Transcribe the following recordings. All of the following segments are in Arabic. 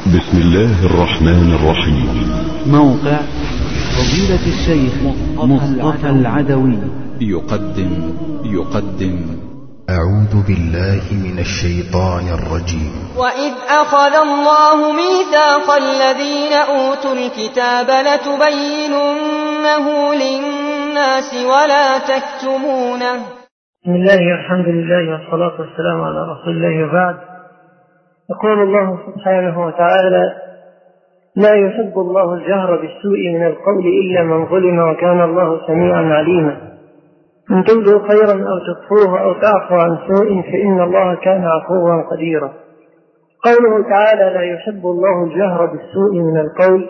بسم الله الرحمن الرحيم. موقع فضيلة الشيخ مصطفى العدوي يقدم أعوذ بالله من الشيطان الرجيم. وإذ أخذ الله ميثاق الذين أوتوا الكتاب لتبيننه للناس ولا تكتمونه. بسم الله والحمد لله والصلاة والسلام على رسول الله وبعد. يقول الله سبحانه وتعالى: لا يحب الله الجهر بالسوء من القول إلا من ظلم وكان الله سميعا عليما. إن تبدوا خيرا أو تخفوه أو تعفوا عن سوء فإن الله كان عفوا قديرا. قوله تعالى: لا يحب الله الجهر بالسوء من القول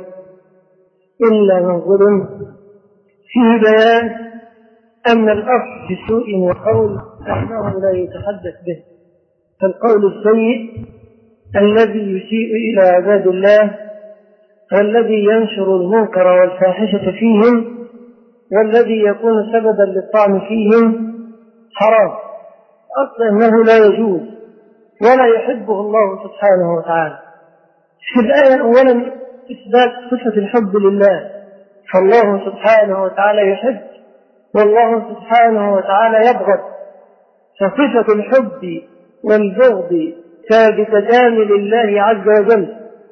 إلا من ظلم، فيه بيان أن الأصل في السوء من القول أنه لا يتحدث به، فالقول السيء الذي يسيء إلى عباد الله والذي ينشر المنكر والفاحشة فيهم والذي يكون سببا للطعن فيهم حرام، أصل أنه لا يجوز ولا يحبه الله سبحانه وتعالى. في الآية أولا إثبات صفة الحب لله، فالله سبحانه وتعالى يحب والله سبحانه وتعالى يبغض، فصفة الحب والبغض ثابتتان لله عز وجل،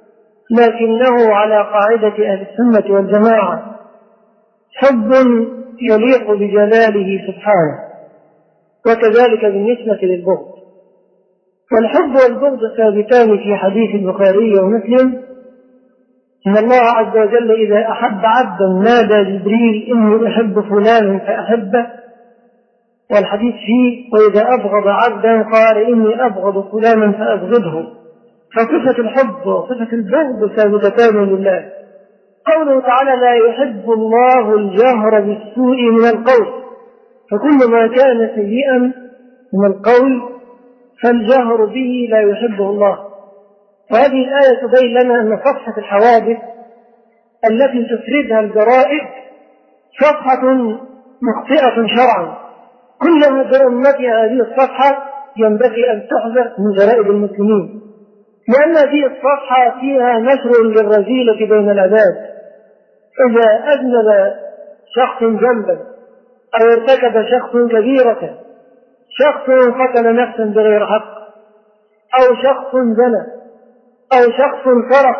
لكنه على قاعدة أهل السنة والجماعة حب يليق بجلاله سبحانه، وكذلك بالنسبة للبغض. والحب والبغض ثابتان في حديث البخاري ومسلم: إن الله عز وجل إذا أحب عبدا نادى جبريل إني أحب فلانا فأحبه، والحديث فيه: وإذا أبغض عبدا قال إني أبغض فلانا فأبغضه. فصفة الحب وصفة البغض ثابتتان لله. قوله تعالى: لا يحب الله الجهر بالسوء من القول، فكل ما كان سيئا من القول فالجهر به لا يحبه الله. وهذه الآية تبين لنا أن صفحة الحوادث التي تفردها الجرائد صفحة مخطئة شرعا، كلما برمتها هذه الصفحة ينبغي أن تحذر من جرائد المسلمين، لأن هذه الصفحة فيها نشر للرذيلة بين العباد. إذا أذنب شخص ذنبا أو ارتكب شخص كبيرة، شخص قتل نفسا بغير حق، أو شخص زنى، أو شخص سرق،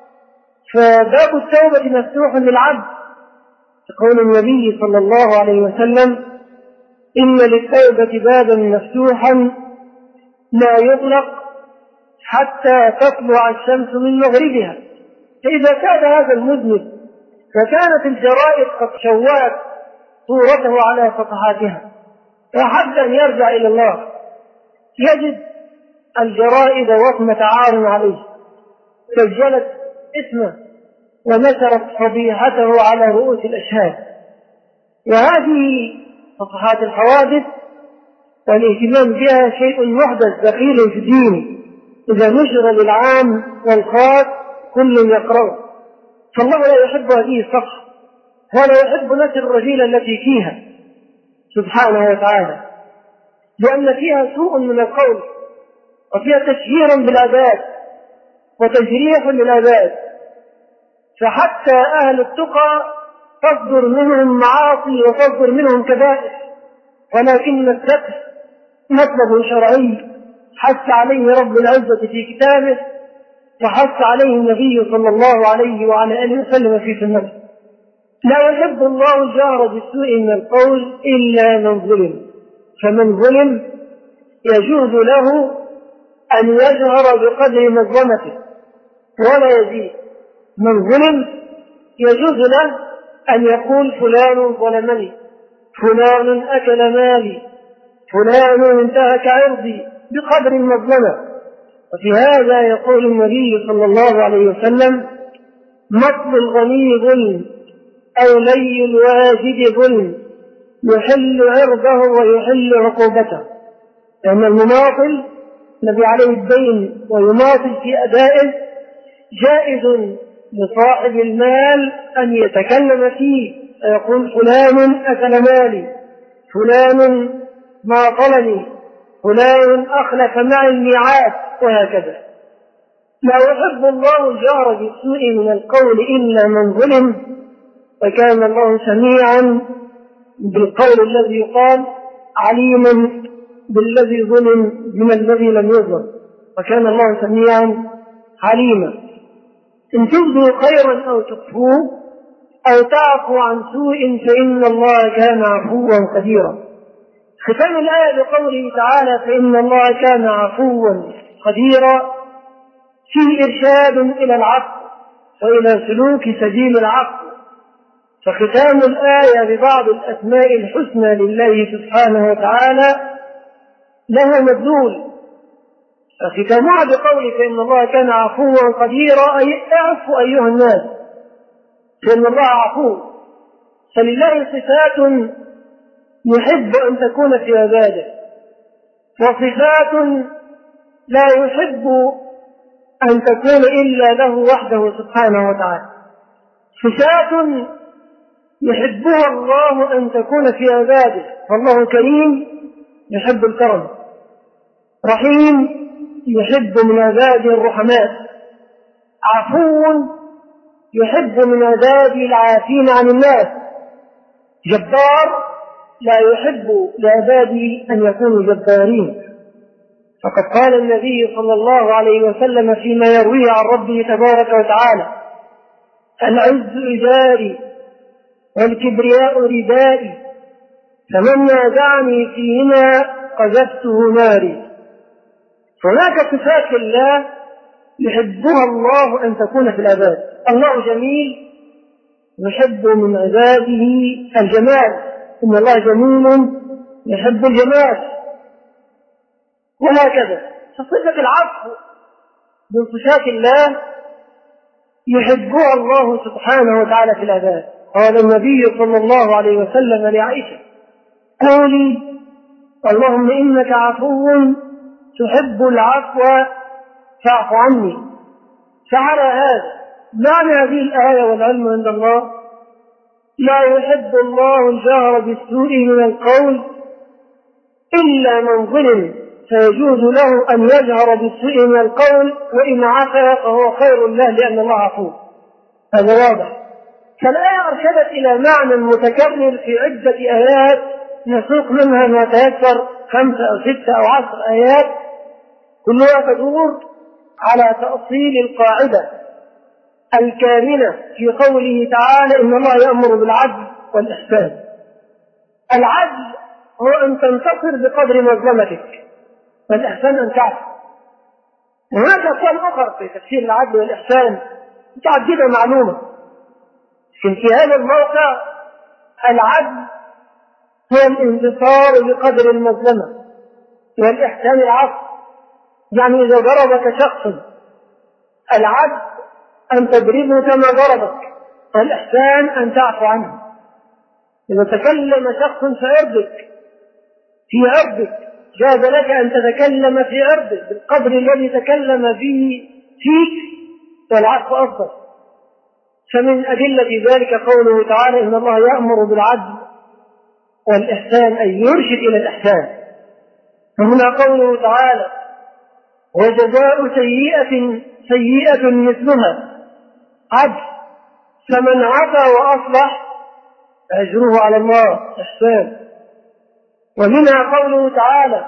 فباب التوبة مفتوح للعبد، يقول النبي صلى الله عليه وسلم: إن للتوبة بابا مفتوحا لا يغلق حتى تطلع الشمس من مغربها. فإذا كان هذا المذنب وكانت الجرائد قد شوهت صورته على صفحاتها وحتى أن يرجع إلى الله، يجد الجرائد وصمة عار عليه، سجلت اسمه ونشرت فضيحته على رؤوس الأشهاد. وهذه صفحات الحوادث والاهتمام بها شيء محدث دخيل في الدين، إذا نشر للعام والخاص كل يقرأه. فالله لا يحب هذه الصفحة ولا يحب نشر الرذيلة التي فيها سبحانه وتعالى، لأن فيها سوء من القول وفيها تشهير بالعباد وتجريح للعباد، فحتى أهل التقى تصدر منهم معاصي وتصدر منهم كبائر، ولكن الستر مطلب شرعي حث عليه رب العزة في كتابه وحث عليه النبي صلى الله عليه وعلى آله وسلم في سنته. لا يحب الله الجهر بالسوء من القول إلا من ظلم، فمن ظلم يجوز له أن يجهر بقدر مظلمته ولا يزيد. من ظلم يجوز له أن يقول فلان ظلمني، فلان أكل مالي، فلان انتهك عرضي، بقدر المظلمة. وفي هذا يقول النبي صلى الله عليه وسلم: مطل الغني ظلم أو لي الواجد ظلم، يحل عرضه ويحل عقوبته. لأن المماطل الذي عليه الدين ويماطل في أدائه جائز لصاحب المال أن يتكلم فيه فيقول: فلان أكل مالي، فلان ماطلني، فلان أخلف معي الميعاد، وهكذا. لا يحب الله الجهر بالسوء من القول إلا من ظلم، وكان الله سميعا بالقول الذي يقال، عليما بالذي ظلم من الذي لم يظلم، وكان الله سميعا عليما. إن تبدوا خيرا أو تخفوه أو تعفوا عن سوء فإن الله كان عفوا قديرا. ختام الآية بقوله تعالى فإن الله كان عفوا قديرا فيه إرشاد إلى العفو وإلى سلوك سبيل العفو. فختام الآية ببعض الأسماء الحسنى لله سبحانه وتعالى لها مدلول، فختامها بقوله فإن الله كان عفوا قديرا أي اعفوا أيها الناس فإن الله عفو. فلله صفات يحب أن تكون في عباده، وصفات لا يحب أن تكون إلا له وحده سبحانه وتعالى. صفات يحبها الله أن تكون في عباده، فالله كريم يحب الكرم، رحيم يحب من عباده الرحماء، عفو يحب من عباده العافين عن الناس، جبار لا يحب لعباده أن يكونوا جبارين. فقد قال النبي صلى الله عليه وسلم فيما يرويه عن ربه تبارك وتعالى العز إزاري والكبرياء ردائي فمن نازعني فيهما قذفته ناري. هناك صفات الله يحبها الله أن تكون في العباد. الله جميل يحب من عباده الجمال، إن الله جميل يحب الجمال، وهكذا. فصفة العفو من صفات الله يحبها الله سبحانه وتعالى في العباد. قال النبي صلى الله عليه وسلم لعائشة قولي اللهم إنك عفو تحب العفو فاعف عني. فعلى هذا معنى هذه الآية والعلم عند الله لا يحب الله الجهر بالسوء من القول إلا من ظلم، فيجوز له أن يجهر بالسوء من القول وإن عفا فهو خير له لأن الله عفو. هذا واضح. فالآية أرشدت إلى معنى متكرر في عدة آيات نسوق منها ما تيسر 5 أو 6 أو 10 آيات كلها تدور على تأصيل القاعدة الكاملة في قوله تعالى إن الله يأمر بالعدل والإحسان. العدل هو أن تنتصر بقدر مظلمتك، والإحسان أن تعفو. هناك أقوال أخرى في تفسير العدل والإحسان متعددة معلومة، لكن في هذا الموقع العدل هو الانتصار بقدر المظلمة، والإحسان العفو. يعني إذا ضربك شخص العدل أن تضربه كما ضربك، والإحسان أن تعفو عنه. إذا تكلم شخص في عرضك جاز لك أن تتكلم في عرضك بالقدر الذي تكلم به فيك، والعفو أفضل. فمن أدلة ذلك قوله تعالى إن الله يأمر بالعدل والإحسان أي يرشد إلى الإحسان. فهنا قوله تعالى وجزاء سيئة مثلها عدل، فمن عفا وأصلح أجره على الله إحسان. ومنها قوله تعالى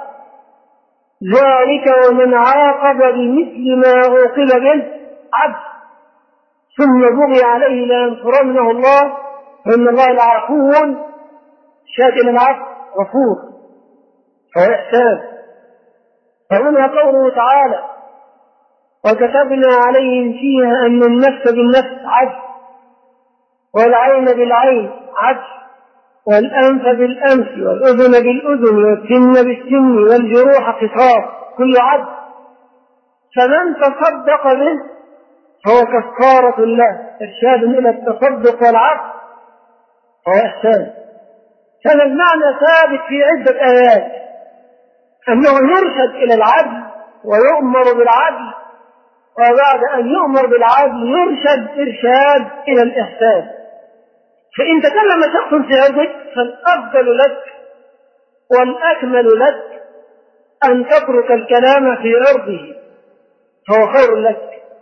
ذلك ومن عاقب بمثل ما عوقب به عدل ثم بغي عليه لينصرنه الله وإن الله لعفو شاكر العفو غفور، فهو إحسان. ومنها قوله تعالى وكتبنا عليهم فيها أن النفس بالنفس عدل والعين بالعين عدل والأنف بالأنف والأذن بالأذن والسن بالسن والجروح قصاص كل عدل. فمن تصدق به فهو كفارة له إرشاد إلى التصدق والعفو فهو إحسان. هذا المعنى ثابت في عدة آيات أنه يرشد إلى العدل ويؤمر بالعدل، وبعد أن يؤمر بالعدل يرشد إرشاد إلى الإحسان. فإن تكلم شخص في عرضك فالأفضل لك والأكمل لك أن تترك الكلام في عرضه فهو خير لك،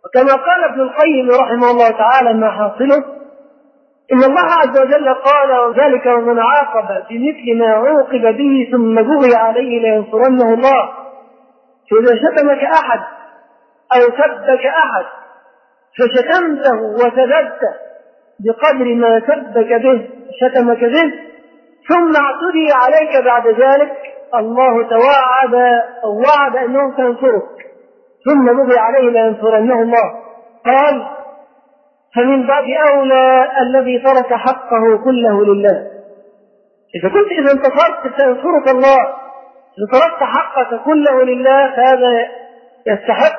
وكما قال ابن القيم رحمه الله تعالى ما حاصله إن الله عز وجل قال وذلك ومن عاقب بمثل ما عوقب به ثم بغي عليه لينصرنه الله. فإذا شتمك أحد أو سبك أحد فشتمته وسببته بقدر ما سبك به شتمك به ثم اعتدي عليك بعد ذلك، الله وعد أنه سينصرك ثم بغي عليه لينصرنه الله. قال فمن باب أولى الذي ترك حقه كله لله. إذا انتصرت سينصرك الله، إذا تركت حقك كله لله فهذا يستحق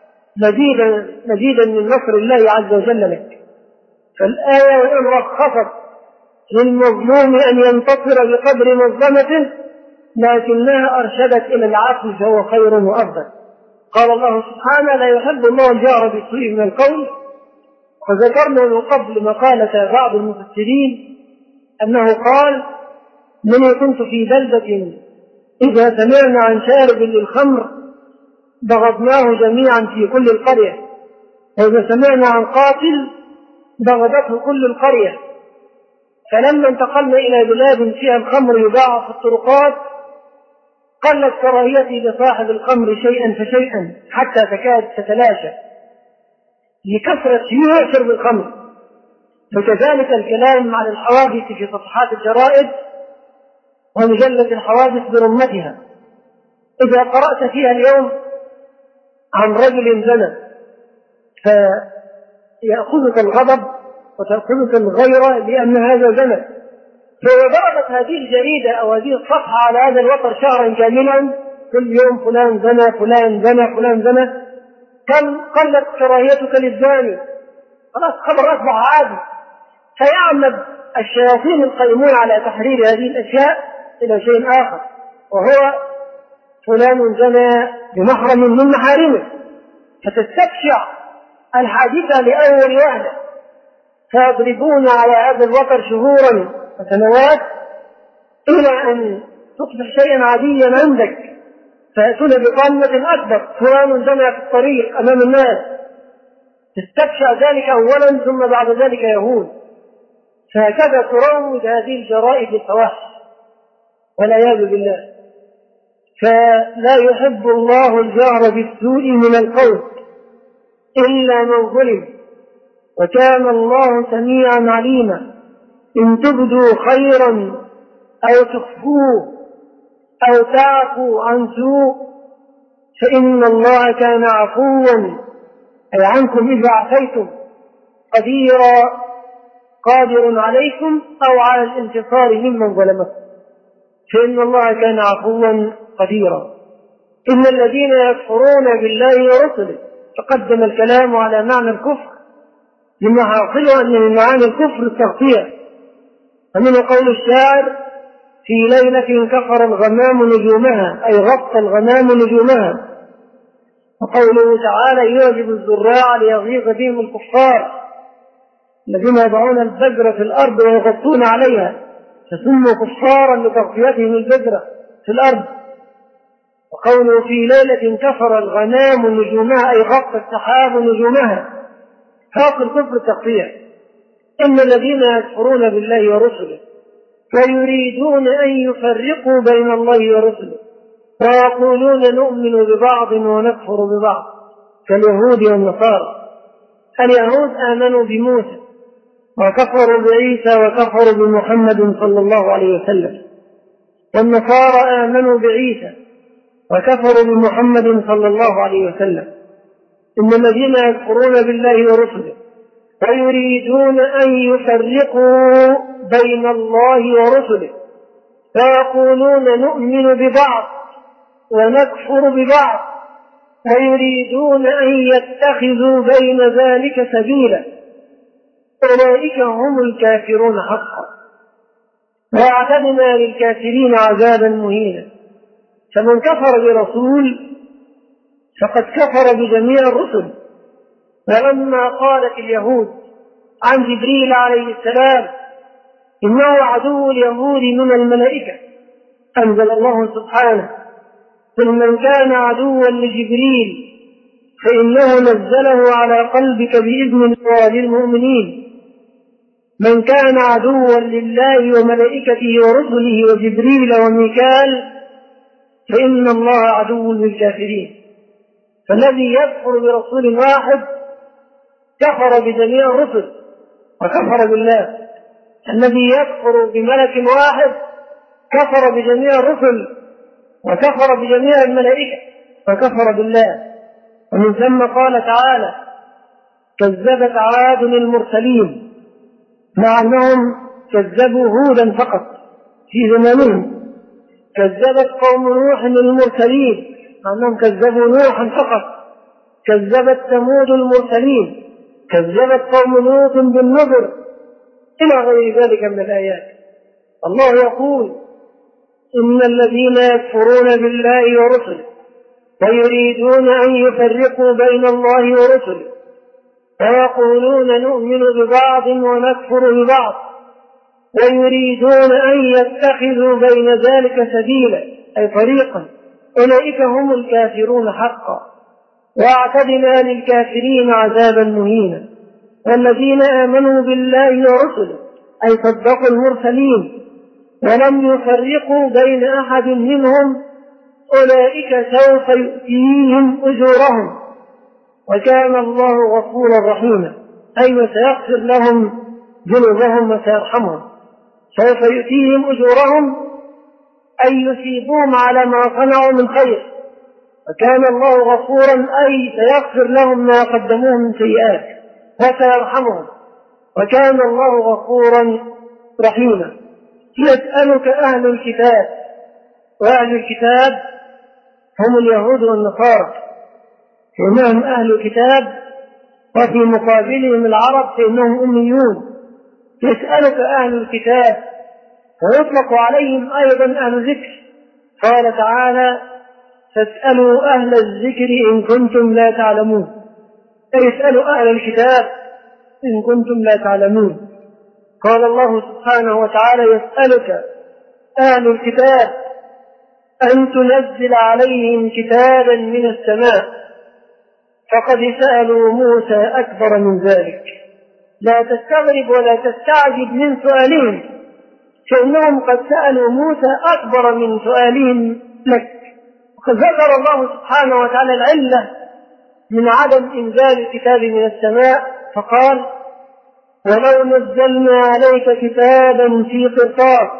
مزيدا من نصر الله عز وجل لك. فالآية وإن رخصت للمظلوم أن ينتصر بقدر مظلمته لكنها أرشدت إلى العفو فهو خير وأفضل. قال الله سبحانه لا يحب الله الجهر بالسوء من القول. وذكرنا من قبل مقالة بعض المفسرين أنه قال من كنت في بلدة إذا سمعنا عن شارب للخمر بغضناه جميعا في كل القرية، وإذا سمعنا عن قاتل بغضته كل القرية. فلما انتقلنا إلى بلاد فيها الخمر يباع في الطرقات قلت كراهيتي لصاحب الخمر شيئا فشيئا حتى تكاد تتلاشى لكثرة شيوع شرب الخمر. فكذلك الكلام عن الحوادث في صفحات الجرائد ومجلة الحوادث برمتها، إذا قرأت فيها اليوم عن رجل زنى فيأخذك الغضب وتأخذك الغيرة لأن هذا زنى. فإذا ضربت هذه الجريدة أو هذه الصفحة على هذا الوتر شهرا كاملا كل يوم فلان زنى فلان زنى فلان زنى كم قلت كراهيتك للزاني، خلاص خبر أصبح عادي. فيعمد الشياطين القائمون على تحرير هذه الأشياء إلى شيء آخر، وهو فلان زنى بمحرم من محارمه، فتستبشع الحادثة لأول وهلة، فيضربون على هذا الوتر شهورا وسنوات إلى أن تصبح شيئا عاديا عندك، فيأتون بقامة أكبر فلان زنى في الطريق أمام الناس، تستبشع ذلك أولا ثم بعد ذلك يهون. فهكذا تروج هذه الجرائد الفواحش والعياذ بالله. فلا يحب الله الجهر بالسوء من القول إلا من ظلم، وكان الله سميعا عليما. إن تبدوا خيرا أو تخفوه أو تعفوا عن سوء فإن الله كان عفوا أي عنكم إذا عفيتم قديرا قادر عليكم أو على الانتصار ممن ظلمكم، فإن الله كان عفوا قديرا. إن الذين يكفرون بالله ورسله، تقدم الكلام على معنى الكفر لما حاصله أن من معاني الكفر التغطية. فمن قول الشاعر في ليلة كفر الغمام نجومها أي غطى الغمام نجومها، وقوله تعالى يعجب الزراع ليغيظ بهم الكفار الذين يضعون البذر في الأرض ويغطون عليها فسموا كفارا لتغطيتهم البذرة في الأرض. وقوله في ليلة كفر الغمام نجومها أي غطى السحاب نجومها، حاصل كفر التغطية. إن الذين يكفرون بالله ورسله ويريدون أن يفرقوا بين الله ورسله ويقولون نؤمن ببعض ونكفر ببعض كاليهود والنصارى. اليهود آمنوا بموسى وكفروا بعيسى وكفروا بمحمد صلى الله عليه وسلم، والنصارى آمنوا بعيسى وكفروا بمحمد صلى الله عليه وسلم. إن الذين يكفرون بالله ورسله ويريدون أن يفرقوا بين الله ورسله فيقولون نؤمن ببعض ونكفر ببعض ويريدون أن يتخذوا بين ذلك سبيلا أولئك هم الكافرون حقا وأعتدنا للكافرين عذابا مهينا. فمن كفر برسول فقد كفر بجميع الرسل. فلما قالت اليهود عن جبريل عليه السلام إنه عدو اليهود من الملائكة أنزل الله سبحانه قل من كان عدوا لجبريل فإنه نزله على قلبك بإذن الله للمؤمنين. من كان عدوا لله وملائكته ورسله وجبريل وميكال فإن الله عدو للكافرين. فالذي يكفر برسول واحد كفر بجميع الرسل وكفر بالله، الذي يكفر بملك واحد كفر بجميع الرسل وكفر بجميع الملائكة وكفر بالله. ومن ثم قال تعالى: كذبت عاد المرسلين، مع أنهم كذبوا هودا فقط في زمانهم. كذبت قوم نوح المرسلين، مع أنهم كذبوا نوحا فقط. كذبت ثمود المرسلين، كذبت قوم لوط بالنذر، إلى غير ذلك من الآيات. الله يقول: إن الذين يكفرون بالله ورسله ويريدون أن يفرقوا بين الله ورسله ويقولون نؤمن ببعض ونكفر ببعض ويريدون أن يتخذوا بين ذلك سبيلا، أي طريقا، أولئك هم الكافرون حقا، واعتدنا للكافرين عذابا مهينا. والذين آمنوا بالله ورسله أي صدقوا المرسلين ولم يفرقوا بين أحد منهم أولئك سوف يؤتيهم أجورهم وكان الله غفورا رحيما، أي وسيغفر لهم ذنوبهم وسيرحمهم. سوف يؤتيهم أجورهم أي يثيبهم على ما صنعوا من خير، وكان الله غفورا أي سيغفر لهم ما قدموه من سيئات وسيرحمهم، وكان الله غفورا رحيما. يسألك أهل الكتاب، وأهل الكتاب هم اليهود والنصارى، فإنهم أهل الكتاب، وفي مقابلهم العرب فإنهم أميون. يسألك أهل الكتاب، ويطلق عليهم أيضا أهل الذكر. قال تعالى: فاسألوا أهل الذكر إن كنتم لا تعلمون، فيسألوا أهل الكتاب إن كنتم لا تعلمون. قال الله سبحانه وتعالى: يسألك أهل الكتاب أن تنزل عليهم كتابا من السماء، فقد سألوا موسى أكبر من ذلك. لا تستغرب ولا تستعجب من سؤالهم، فإنهم قد سألوا موسى أكبر من سؤالهم لك. وقد ذكر الله سبحانه وتعالى العلة من عدم إنزال الكتاب من السماء، فقال: ولو نزلنا عليك كتابا في قرطاس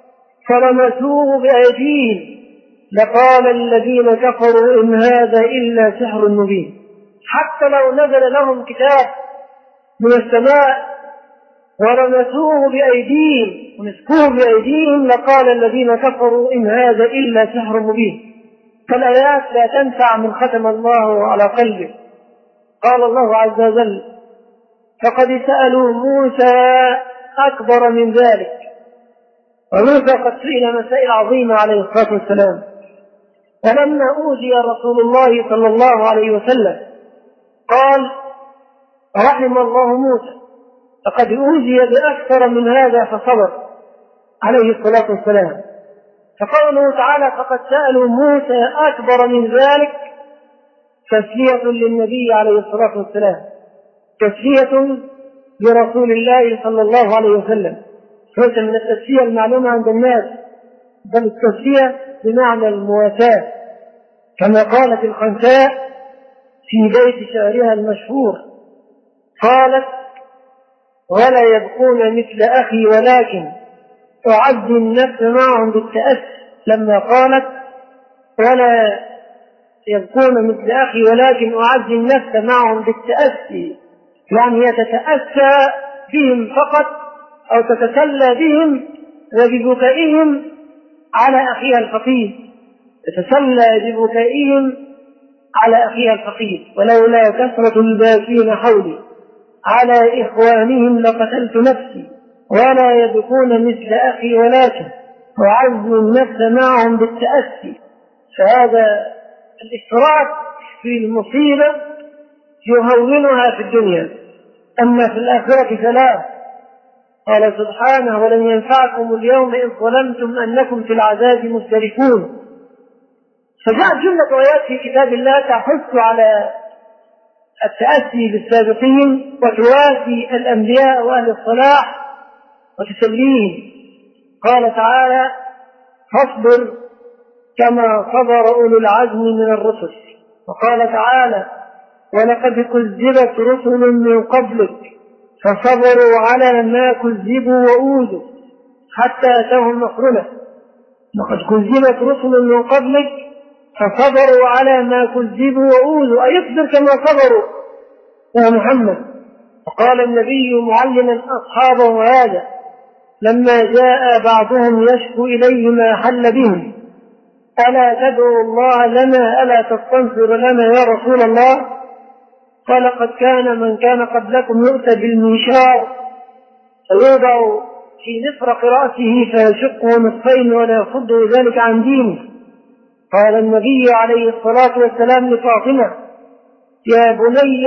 فلمسوه بأيديهم لقال الذين كفروا إن هذا إلا سحر مبين. حتى لو نزل لهم كتاب من السماء ولمسوه بأيديهم ومسكوه بأيديهم لقال الذين كفروا إن هذا إلا سحر مبين. فالآيات لا تنفع من ختم الله على قلبه. قال الله عز وجل: فقد سألوا موسى أكبر من ذلك. وموسى قد سئل مسائل عظيمة عليه الصلاة والسلام. فلما أوذي رسول الله صلى الله عليه وسلم قال: رحم الله موسى، فقد أوذي بأكثر من هذا فصبر عليه الصلاة والسلام. فقوله تعالى: فقد سألوا موسى أكبر من ذلك تسلية للنبي عليه الصلاة والسلام، تسلية لرسول الله صلى الله عليه وسلم، ليس من التسلية المعلومة عند الناس، بل التسلية بمعنى المواساة، كما قالت الخنساء في بيت شعرها المشهور، قالت: ولا يبقون مثل أخي ولكن أعزي النفس معهم بالتأسي. لما قالت ولا يبقون مثل أخي ولكن أعزي النفس معهم بالتأسي، يعني هي تتأسى بهم فقط أو تتسلى بهم وببكائهم على أخيها الفقيد، تتسلى ببكائهم على أخيها الفقيد. ولولا كثرة الباكين حولي على إخوانهم لقتلت نفسي ولا يبكون مثل أخي ولكن أعزي النفس معهم بالتأسي. فهذا الإفراط في المصيبة يهونها في الدنيا، أما في الآخرة فلا. قال سبحانه: ولن ينفعكم اليوم إن ظلمتم أنكم في العذاب مشتركون. فجاءت جملة آيات في كتاب الله تحث على التأسي بالسابقين وتواسي الأنبياء وأهل الصلاح وتسليهم. قال تعالى: فاصبر كما صبر أولو العزم من الرسل. وقال تعالى: ولقد كذبت رسل من قبلك فصبروا على ما كذبوا وأوذوا حتى أتاهم نصرنا. لقد كذبت رسل من قبلك فصبروا على ما كذبوا وأوذوا، أي اصبر كما صبروا يا محمد. وقال النبي معلما أصحابه هذا لما جاء بعضهم يشكو إليه ما حل بهم: ألا تدعو الله لنا، ألا تستنصر لنا يا رسول الله؟ قال: قد كان من كان قبلكم يؤتى بالمنشار فيوضع في مفرق رأسه فيشقه نصفين ولا يصده ذلك عن دينه. قال النبي عليه الصلاة والسلام لفاطمة: يا بني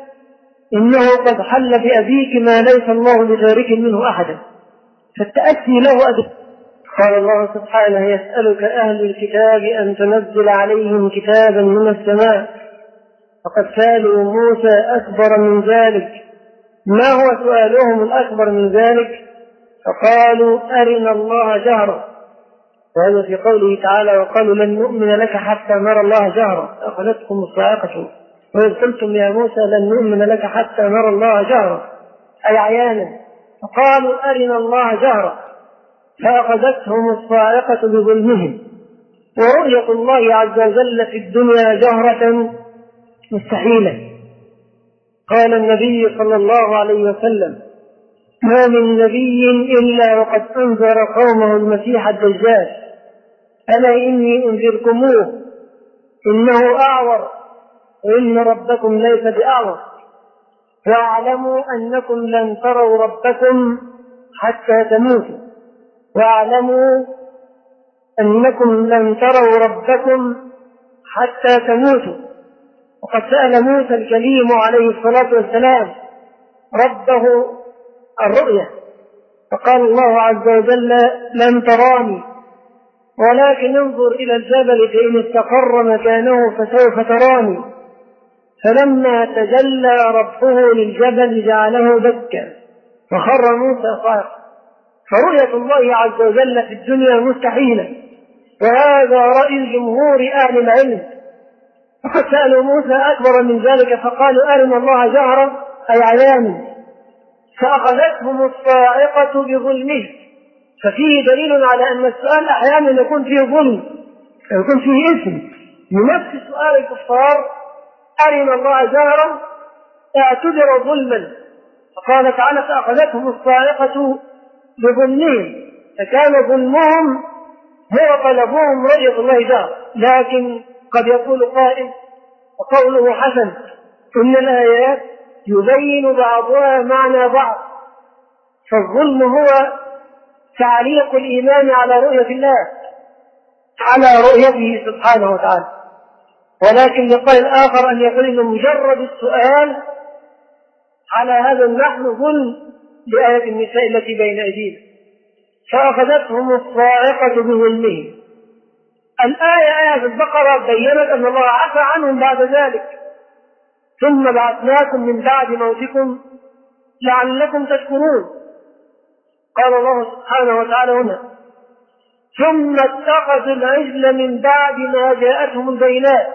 إنه قد حل بأبيك ما ليس الله بتارك منه أحدا. فالتأسي له أدب. قال الله سبحانه: يسألك أهل الكتاب أن تنزل عليهم كتابا من السماء. فقد سألوا موسى أكبر من ذلك. ما هو سؤالهم الأكبر من ذلك؟ فقالوا: أرنا الله جهرا. وهذا في قوله تعالى: وقالوا لن نؤمن لك حتى نرى الله جهرا أخذتكم الصاعقة وإذ قلتم يا موسى لن نؤمن لك حتى نرى الله جهرا، أي عيانا. فقالوا: أرنا الله جهرا فأخذتهم الصاعقة بظلمهم. ورؤية الله عز وجل في الدنيا جهرة مستحيلة. قال النبي صلى الله عليه وسلم: ما من نبي إلا وقد أنذر قومه المسيح الدجال، ألا إني أنذركموه إنه أعور وإن ربكم ليس بأعور، واعلموا أنكم لن تروا ربكم حتى تموتوا، واعلموا أنكم لن تروا ربكم حتى تموتوا. وقد سأل موسى الكليم عليه الصلاة والسلام ربه الرؤية، فقال الله عز وجل: لن تراني ولكن انظر إلى الجبل فإن استقر مكانه فسوف تراني. فلما تجلى ربه للجبل جعله دكا وخر موسى صاعقا. فرؤية الله عز وجل في الدنيا مستحيلة، وهذا رأي جمهور أهل العلم. فقد سألوا موسى أكبر من ذلك فقالوا: أرنا الله جهرا، أي عيانا. فأخذتهم الصاعقة بظلمه. ففيه دليل على أن السؤال أحيانا يكون فيه ظلم، يكون فيه إثم. بنفس سؤال الكفار: أرنا الله جهرا، اعتبر ظلما. فقال تعالى: فأخذتهم الصاعقة بظلمهم، فكان ظلمهم هو طلبهم رؤية الله جهرا. لكن قد يقول قائل وقوله حسن: إن الآيات يبين بعضها معنى بعض. فالظلم هو تعليق الإيمان على رؤية الله، على رؤيته سبحانه وتعالى. ولكن لقائل آخر أن يقول إن مجرد السؤال على هذا النحو ظلم بآية النساء التي بين أيدينا. فأخذتهم الصاعقة بظلمهم. الآية آية البقرة بيّنت أن الله عفى عنهم بعد ذلك: ثم بعثناكم من بعد موتكم لعلكم تشكرون. قال الله سبحانه وتعالى هنا: ثم اتخذوا العجل من بعد ما جاءتهم البينات.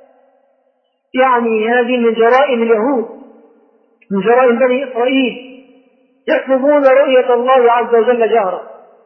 يعني هذه من جرائم اليهود، من جرائم بني إسرائيل، يطلبون رؤية الله عز وجل جهرا،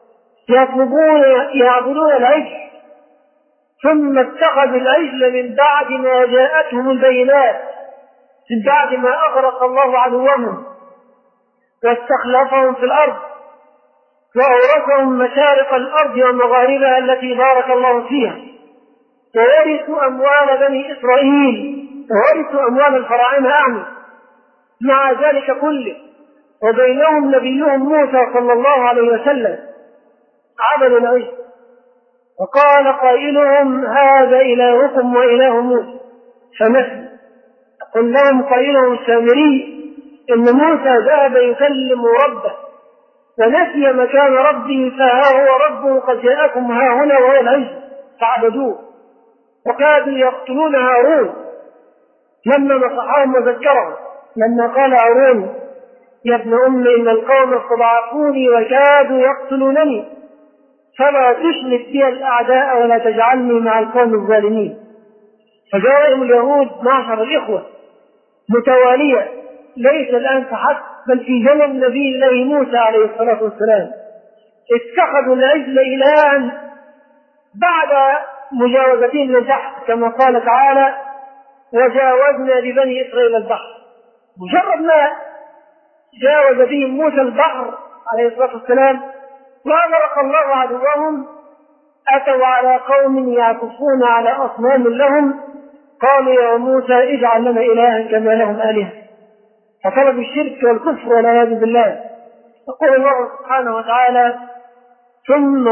يعبدون العجل. ثم اتخذوا العجل من بعد ما جاءتهم البينات، من بعد ما أغرق الله عدوهم واستخلفهم في الأرض وأورثهم مشارق الأرض ومغاربها التي بارك الله فيها، وورثوا أموال بني إسرائيل، وورثوا أموال الفراعنة أعني. مع ذلك كله وبينهم نبيهم موسى صلى الله عليه وسلم عبدوا العجل. وقال قائلهم: هذا إلهكم وإله موسى فنسي. قل لهم قائلهم السامري إن موسى ذهب يكلم ربه ونسي مكان ربه، فها هو ربه قد جاءكم ها هنا وهو العجل فاعبدوه. وكادوا يقتلون هارون لما نصحهم وذكرهم، لما قال هارون يا ابن أم إن القوم استضعفوني وكادوا يقتلونني فلا تشمت بي الأعداء ولا تجعلني مع القوم الظالمين. فجاءهم اليهود معشر الإخوة متوالية، ليس الآن فحسب بل في زمن نبي الله موسى عليه الصلاة والسلام، اتخذوا العجل إلها بعد مجاوزتهم للبحر، كما قال تعالى وجاوزنا ببني إسرائيل البحر. مجرد ما جاوز بهم موسى البحر عليه الصلاة والسلام وأغرق الله عدوهم، أتوا على قوم يعكفون على أصنام لهم، قالوا يا موسى اجعل لنا إلها كما لهم آلهة، فطلبوا الشرك والكفر والعياذ بالله. يقول الله سبحانه وتعالى ثم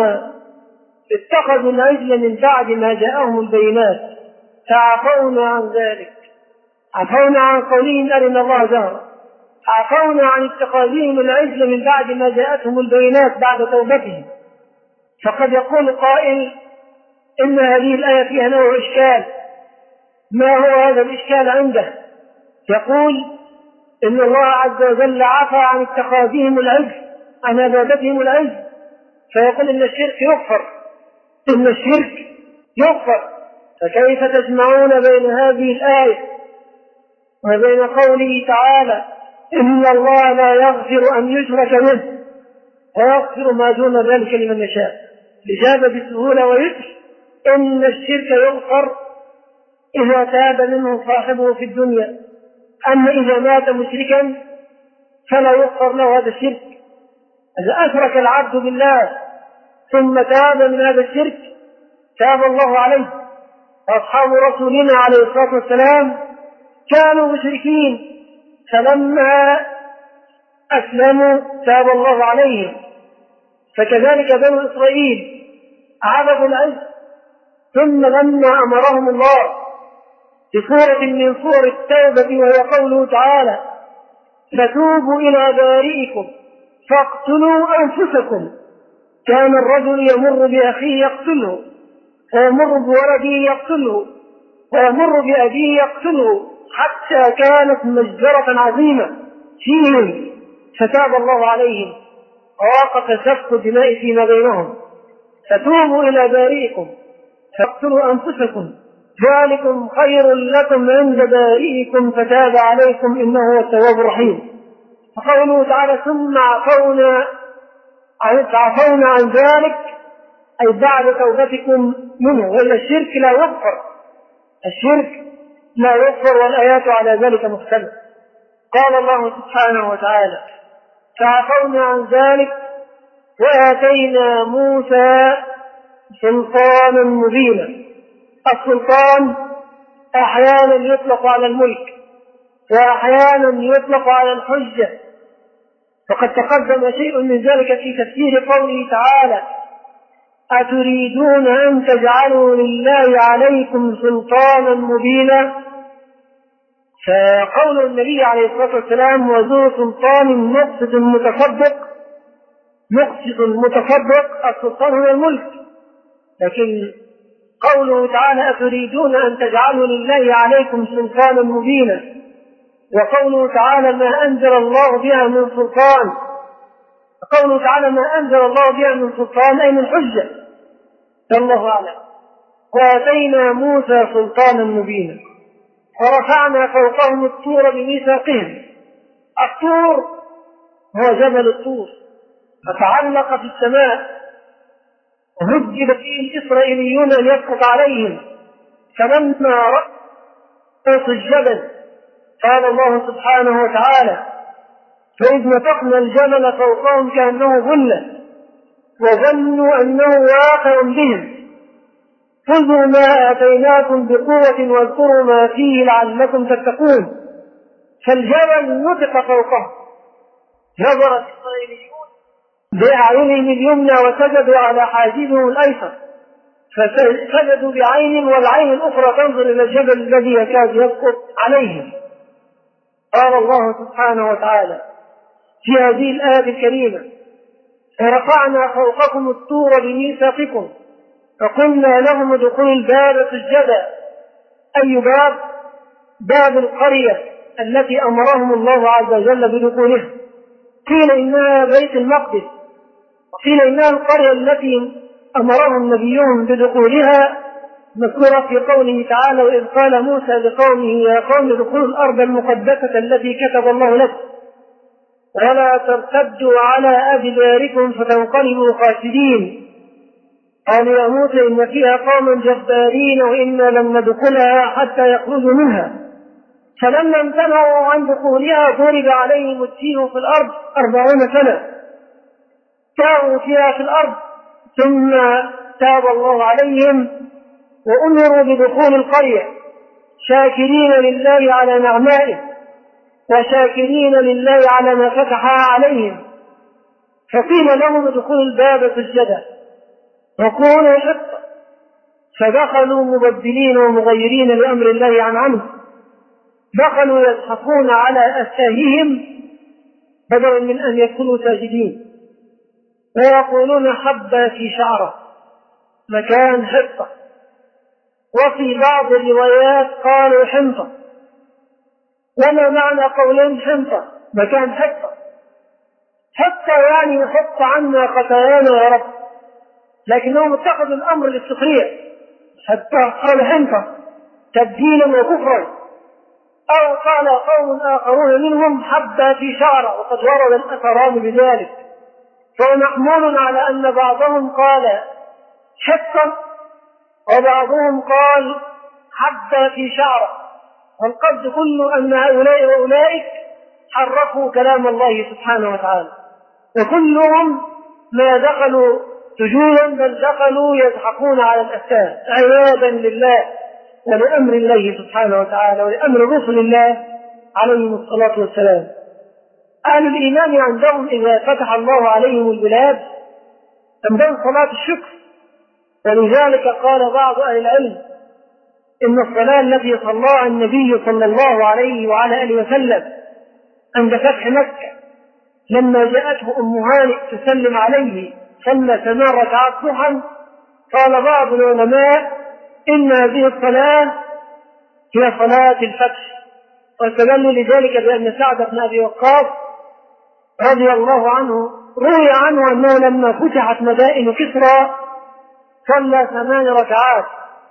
اتخذوا العجل من بعد ما جاءهم البينات فعفونا عن ذلك، عفونا عن قولهم أرنا الله جهرا، عفونا عن اتخاذهم العجل من بعد ما جاءتهم البينات بعد توبتهم. فقد يقول قائل إن هذه الآية فيها نوع إشكال، ما هو هذا الإشكال عنده؟ يقول إن الله عز وجل عفى عن اتخاذهم العجل، عن عبادتهم العجل، فيقول إن الشرك يغفر، إن الشرك يغفر. فكيف تجمعون بين هذه الآية وبين قوله تعالى إن الله لا يغفر أن يشرك به ويغفر ما دون ذلك لمن يشاء؟ الإجابة بسهولة ويسر إن الشرك يغفر إذا تاب منه صاحبه في الدنيا، أما إذا مات مشركا فلا يغفر له هذا الشرك. إذا أشرك العبد بالله ثم تاب من هذا الشرك تاب الله عليه. أصحاب رسولنا عليه الصلاة والسلام كانوا مشركين، فلما أسلموا تاب الله عليهم. فكذلك بنو إسرائيل عبدوا العجل، ثم لما أمرهم الله بصورة من صور التوبة وهي قوله تعالى فتوبوا إلى بارئكم فاقتلوا أنفسكم، كان الرجل يمر بأخيه يقتله، ويمر بولده يقتله، ويمر بأبيه يقتله، حتى كانت مجزرة عظيمة فيهم، فتاب الله عليهم ووقف سفك الدماء فيما بينهم. فتوبوا إلى بارئكم فاقتلوا أنفسكم ذلكم خير لكم عند بارئكم فتاب عليكم إنه هو التواب الرحيم. فقوله تعالى ثم عفونا عن ذلك أي بعد توبتكم منه، وإلا الشرك لا يغفر، الشرك لا يغفر، والآيات على ذلك مختلفة. قال الله سبحانه وتعالى فعفونا عن ذلك وآتينا موسى سلطانا مبينا. السلطان أحيانا يطلق على الملك وأحيانا يطلق على الحجة، وقد تقدم شيء من ذلك في تفسير قوله تعالى أتريدون أن تجعلوا لله عليكم سلطانا مبينا. فقول النبي عليه الصلاة والسلام وذو سلطان مقسط متصدق السلطان هو الملك، لكن قوله تعالى أتريدون أن تجعلوا لله عليكم سلطانا مبينا، وقوله تعالى ما أنزل الله بها من سلطان، قوله تعالى ما أنزل الله بها من سلطان أي من حجة، الله أعلم. وآتينا موسى سلطانا مبينا ورفعنا فوقهم الطور بميثاقهم. الطور هو جبل الطور، فتعلق في السماء وهجب فيه الإسرائيليون أن يسقط عليهم، فلما رأوا الجبل قال الله سبحانه وتعالى فإذ نفخنا الجبل فوقهم كأنه ظلة وظنوا أنه واقع بهم خذوا ما آتيناكم بقوة واذكروا ما فيه لعلكم تتقون. فالجبل نطق فوقهم، نظر الإسرائيليون بأعينهم اليمنى وسجدوا على حاجبهم الأيسر، فسجدوا بعين والعين الأخرى تنظر إلى الجبل الذي يكاد يسقط عليهم. قال الله سبحانه وتعالى في هذه الآية الكريمة فرفعنا فوقكم الطور بميثاقكم فقلنا لهم ادخلوا الباب سجدا. أي باب؟ باب القرية التي أمرهم الله عز وجل بدخولها، قيل إنها بيت المقدس، وقيل إنها القرية التي أمرهم نبيهم بدخولها مذكورة في قوله تعالى: وإذ قال موسى لقومه يا قوم ادخلوا الأرض المقدسة التي كتب الله لكم ولا ترتدوا على أدباركم فتنقلبوا خاسرين. قالوا يا موسى إن فيها قوما جبارين وإنا لم ندخلها حتى يخرجوا منها، فلما امتنعوا عن دخولها ضرب عليهم التيه في الأرض 40 سنة ساروا فيها في الأرض، ثم تاب الله عليهم وأمروا بدخول القرية شاكرين لله على نعمائه وشاكرين لله على ما فتحها عليهم، فقيل لهم ادخلوا الباب سجدا وقولوا حطة، فدخلوا مبدلين ومغيرين لأمر الله عن عنه، دخلوا يزحفون على أساههم بدلا من أن يكونوا ساجدين، ويقولون حبة في شعره مكان حطة، وفي بعض الروايات قالوا حنطة. وما معنى قولهم حنطة مكان حطة؟ حتى يعني حط عنا خطايانا يا رب، لكنهم اتخذوا الأمر للسخرية حتى قال حنطة تبديلا وكفرا. أو قال قوم آخرون منهم حبة في شعره، وقد ورد الأثران بذلك، فهو محمول على أن بعضهم قال حطة وبعضهم قال حبة في شعره، والقصد كله أن هؤلاء وأولئك حرفوا كلام الله سبحانه وتعالى، وكلهم ما دخلوا سجودا بل دخلوا يزحفون على الأساس عياذا لله ولأمر الله سبحانه وتعالى ولأمر رسل الله عليهم الصلاة والسلام. أهل الإيمان عندهم إذا فتح الله عليهم البلاد عندهم صلاة الشكر، ولذلك قال بعض أهل العلم إن الصلاة التي صلاها النبي صلى الله عليه وعلى آله وسلم عند فتح مكة لما جاءته أم هانئ تسلم عليه صلى 8 ركعات ضحى، قال بعض العلماء إن هذه الصلاة هي صلاة الفتح، واستدلوا لذلك بأن سعد بن أبي وقاص رضي الله عنه روي عنه أنه لما فتحت مدائن كسرى صلى 8 ركعات.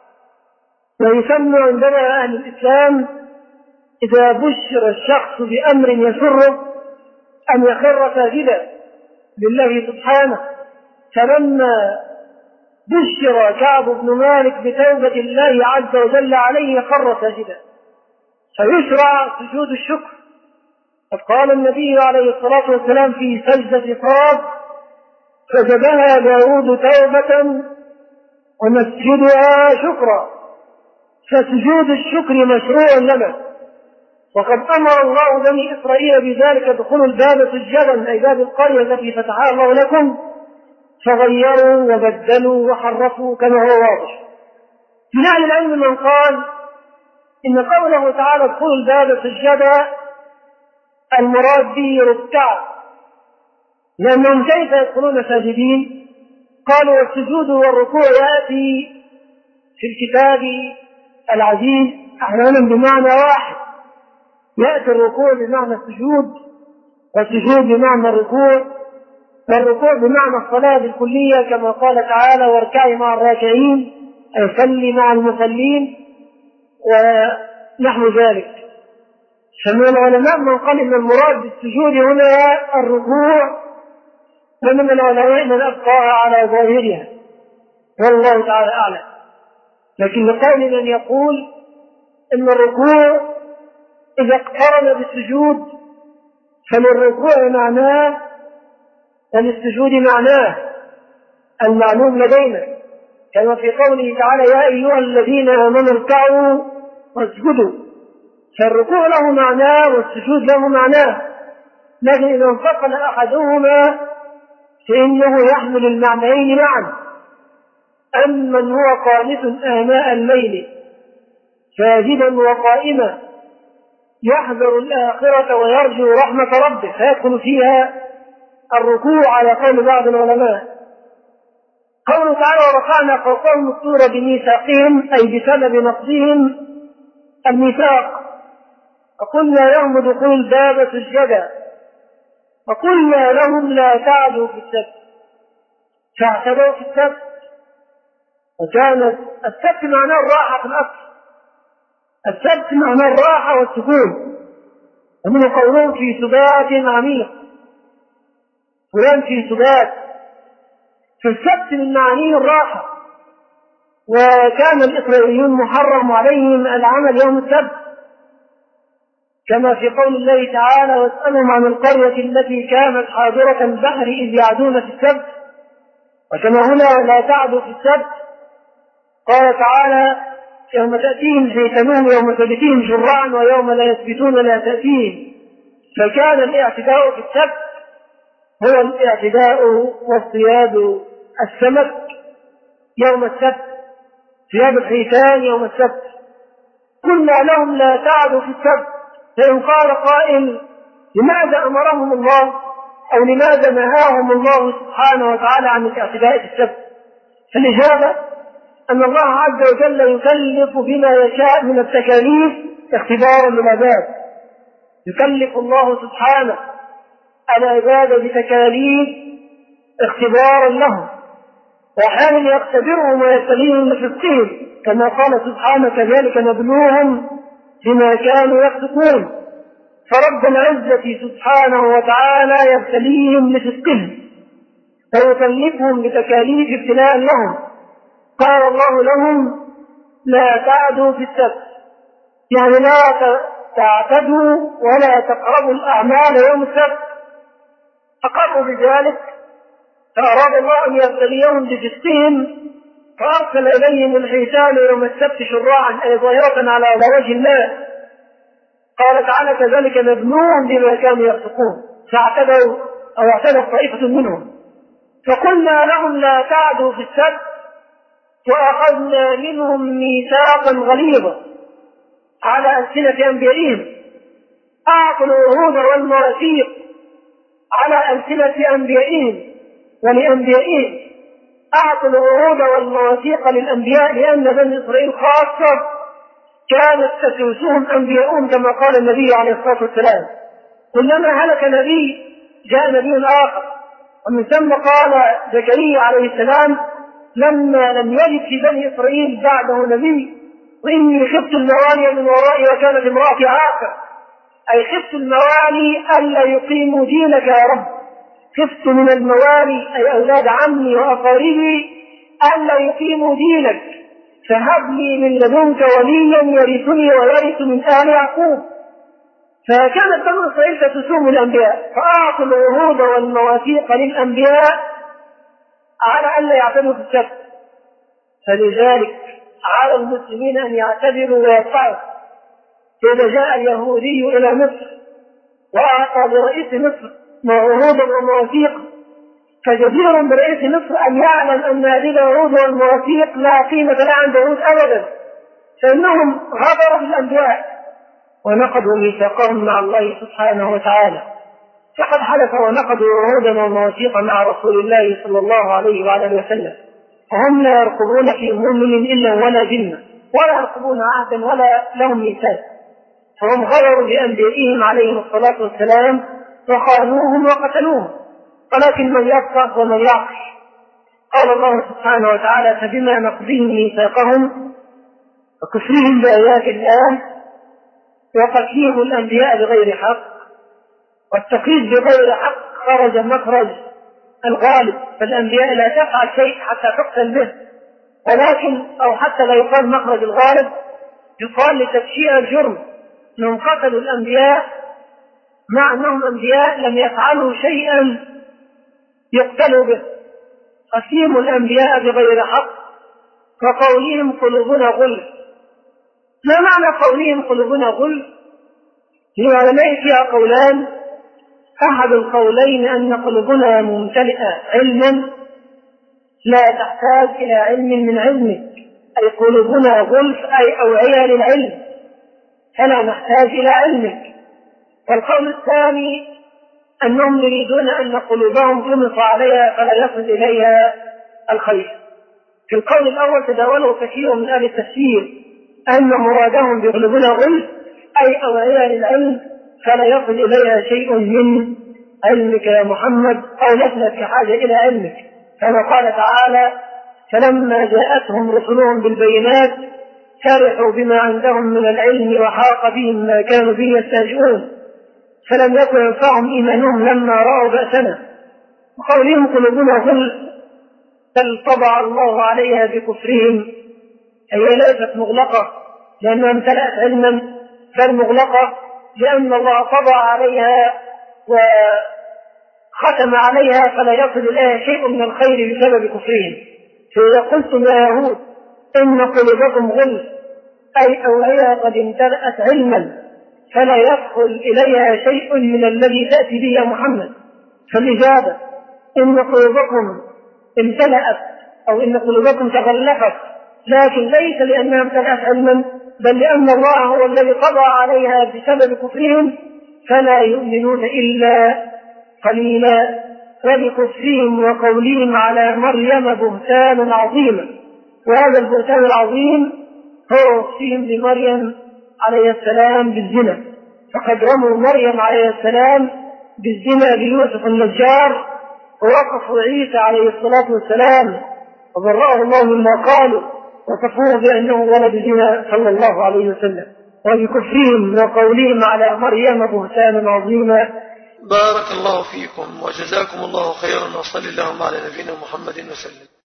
ويسمى عندنا أهل الإسلام إذا بشر الشخص بأمر يسره أن يخر ساجدا لله سبحانه، فلما بشر كعب بن مالك بتوبة الله عز وجل عليه خر ساجدا، فيشرع سجود الشكر. قد قال النبي عليه الصلاة والسلام في سجدة صاد: سجدها داود توبة ونسجدها شكرا، فسجود الشكر مشروع لنا، وقد أمر الله بني إسرائيل بذلك: ادخلوا الباب سجدا، أي باب القرية التي فتحها الله لكم، فغيروا وبدلوا وحرفوا كما هو واضح. من أهل العلم من قال إن قوله تعالى ادخلوا الباب سجدا المراد به ركعا، لأنهم كيف يدخلون ساجدين؟ قالوا السجود والركوع يأتي في الكتاب العزيز أحيانا بمعنى واحد، يأتي الركوع بمعنى السجود والسجود بمعنى الركوع، والركوع بمعنى الصلاة بالكلية كما قال تعالى: واركعي مع الراكعين، أي صلي مع المصلين ونحو ذلك. فمن العلماء من قال إن المراد بالسجود هنا الركوع، ومن العلماء من أبقاها على ظاهرها، والله تعالى أعلم. لكن لقول من يقول إن الركوع إذا اقترن بالسجود فللركوع معناه وللسجود معناه المعلوم لدينا، كما في قوله تعالى: يا أيها الذين آمنوا اركعوا واسجدوا، فالركوع له معناه والسجود له معناه، لكن إذا انفصل أحدهما فإنه يحمل المعنيين معا. أما من هو قانت آناء الليل ساجدا وقائما يحذر الآخرة ويرجو رحمة ربه، فيدخل فيها الركوع على قول بعض العلماء. قوله تعالى: ورفعنا فوقهم الطور بميثاقهم، أي بسبب نقضهم الميثاق فقلنا لهم ادخلوا الباب سجدا وقلنا لهم لا تعدوا في السبت فاعتدوا في السبت. وكانت السبت معناه الراحة في الأصل، السبت معناه الراحة والسكون، ومن قولهم في سبات عميق، فلان في سبات. فالسبت من معانيه الراحة، وكان الإسرائيليون محرم عليهم العمل يوم السبت، كما في قول الله تعالى واسألهم عن القرية التي كانت حاضرة البحر إذ يعدون في السبت. وكما هنا لا تعدوا في السبت، قال تعالى يوم تأتيهم حيتانهم يوم سبتهم شرعا ويوم لا يثبتون لا تأتيهم. فكان الاعتداء في السبت هو الاعتداء واصطياد السمك يوم السبت، صياد الحيتان يوم السبت. قلنا لهم لا تعدوا في السبت. فإن قال قائل لماذا أمرهم الله أو لماذا نهاهم الله سبحانه وتعالى عن الاعتداء في السبت؟ فالإجابة أن الله عز وجل يكلف بما يشاء من التكاليف اختبارا للعباد. يكلف الله سبحانه العباد بتكاليف اختبارا لهم، وأحيانا يختبرهم ويبتليهم لصدقهم، كما قال سبحانه كذلك نبلوهم بما كانوا يفسقون. فرب العزة سبحانه وتعالى يبتليهم لصدقهم فيكلفهم بتكاليف ابتلاء لهم. قال الله لهم لا تعدوا في السبت، يعني لا تعتدوا ولا تقربوا الأعمال يوم السبت. أقروا بذلك، فأراد الله أن يبتليهم بفسقهم فأرسل إليهم الحيتان يوم السبت شراعا أي ظاهرة على وجه الله. قال تعالى كذلك نبلوهم بما كانوا يفسقون، فاعتدوا أو اعتدت طائفة منهم. فقلنا لهم لا تعدوا في السبت وأخذنا منهم ميثاقا غليظا على ألسنة أنبيائهم. أعطوا العهود والمواثيق على ألسنة أنبيائهم ولأنبيائهم. أعطوا العهود والمواثيق للأنبياء لأن بني إسرائيل خاصة كانت تسوسهم أنبياؤهم كما قال النبي عليه الصلاة والسلام كلما هلك نبي جاء نبي آخر. ومن ثم قال زكريا عليه السلام لما لم يجد في بني إسرائيل بعده نبي وإني خفت الموالي من ورائي وكانت امرأتي عاقر، أي خفت الموالي ألا يقيموا دينك يا رب. خفت من الموالي أي أولاد عمي وأقاربي ألا يقيموا دينك، فهب لي من لدنك وليا يرثني ويرث من آل يعقوب. فكانت بنو إسرائيل تسوم الأنبياء، فأعطوا العهود والمواثيق للأنبياء على ألا يعتدوا في السبت. فلذلك على المسلمين أن يعتبروا ويطاعوا. إذا جاء اليهودي إلى مصر وأعطى برئيس مصر عهودا ومواثيق، فجدير برئيس مصر أن يعلم أن هذه العهود والمواثيق لا قيمة لها عند اليهود أبدا، فإنهم غدروا بالأنبياء ونقضوا ميثاقهم مع الله سبحانه وتعالى. فقد حلف ونقضوا عهودا ومواثيق مع رسول الله صلى الله عليه وعلى اله وسلم، وهم لا يرقبون في مؤمن إلا ولا ذمة، ولا يرقبون عهدا ولا لهم ميثاق. فهم غدروا بأنبيائهم عليهم الصلاة والسلام وخانوهم وقتلوهم. ولكن من يفقه ومن يعقل قال الله سبحانه وتعالى فبما نقضهم ميثاقهم وكفرهم بآيات الله وقتلهم الأنبياء بغير حق والتقييد بغير حق خرج مخرج الغالب. فالأنبياء لا تفعل شيء حتى تقتل به، ولكن أو حتى لا يقال مخرج الغالب يقال لتفشيء الجرم أنهم قتلوا الأنبياء مع أنهم أنبياء لم يفعلوا شيئا يقتلوا به. قتلهم الأنبياء بغير حق وقولهم قلوبنا غلف. ما معنى قولهم قلوبنا غلف؟ للعلماء فيها قولان. أحد القولين أن قلوبنا ممتلئة علما لا تحتاج إلى علم من علمك، أي قلوبنا غلف أي أوعية للعلم فلا نحتاج إلى علمك. والقول الثاني أنهم يريدون أن قلوبهم يمص عليها فلا يصل إليها الخير. في القول الأول تداوله كثير من أهل التفسير أن مرادهم بقلوبنا غلف أي أوعية للعلم فلا يصل إليها شيء من علمك يا محمد، أو لسنا في حاجة إلى علمك. كما قال تعالى: فلما جاءتهم رسلهم بالبينات فرحوا بما عندهم من العلم وحاق بهم ما كانوا به يستهزئون، فلم يكن ينفعهم إيمانهم لما رأوا بأسنا، وقولهم قلوبنا غلف بل طبع الله عليها بكفرهم. هي ليست مغلقة لأنها امتلأت علما، بل مغلقة لأن الله طبع عليها وختم عليها فلا يصل إليها شيء من الخير بسبب كفرهم. فإذا قلتم يا يهود إن قلوبكم غلف أي أوعية قد امتلأت علما فلا يدخل إليها شيء من الذي تأتي به يا محمد، فالإجابة إن قلوبكم امتلأت أو إن قلوبكم تغلفت، لكن ليس لأنها امتلأت علما، بل لأن الله هو الذي طبع عليها بسبب كفرهم فلا يؤمنون إلا قليلا، ولكفرهم وقولهم على مريم بهتان عظيما. وهذا البهتان العظيم هو وصفهم لمريم عليه السلام بالزنا، فقد رموا مريم عليه السلام بالزنا بيوسف النجار، ووقفوا عيسى عليه الصلاة والسلام وبرأه الله مما قالوا وصفوه بأنه ولد زنا صلى الله عليه وسلم. وبكفرهم وقولهم على مريم بهتانا عظيما. بارك الله فيكم وجزاكم الله خيرا، وصلى اللهم على نبينا محمد وسلم.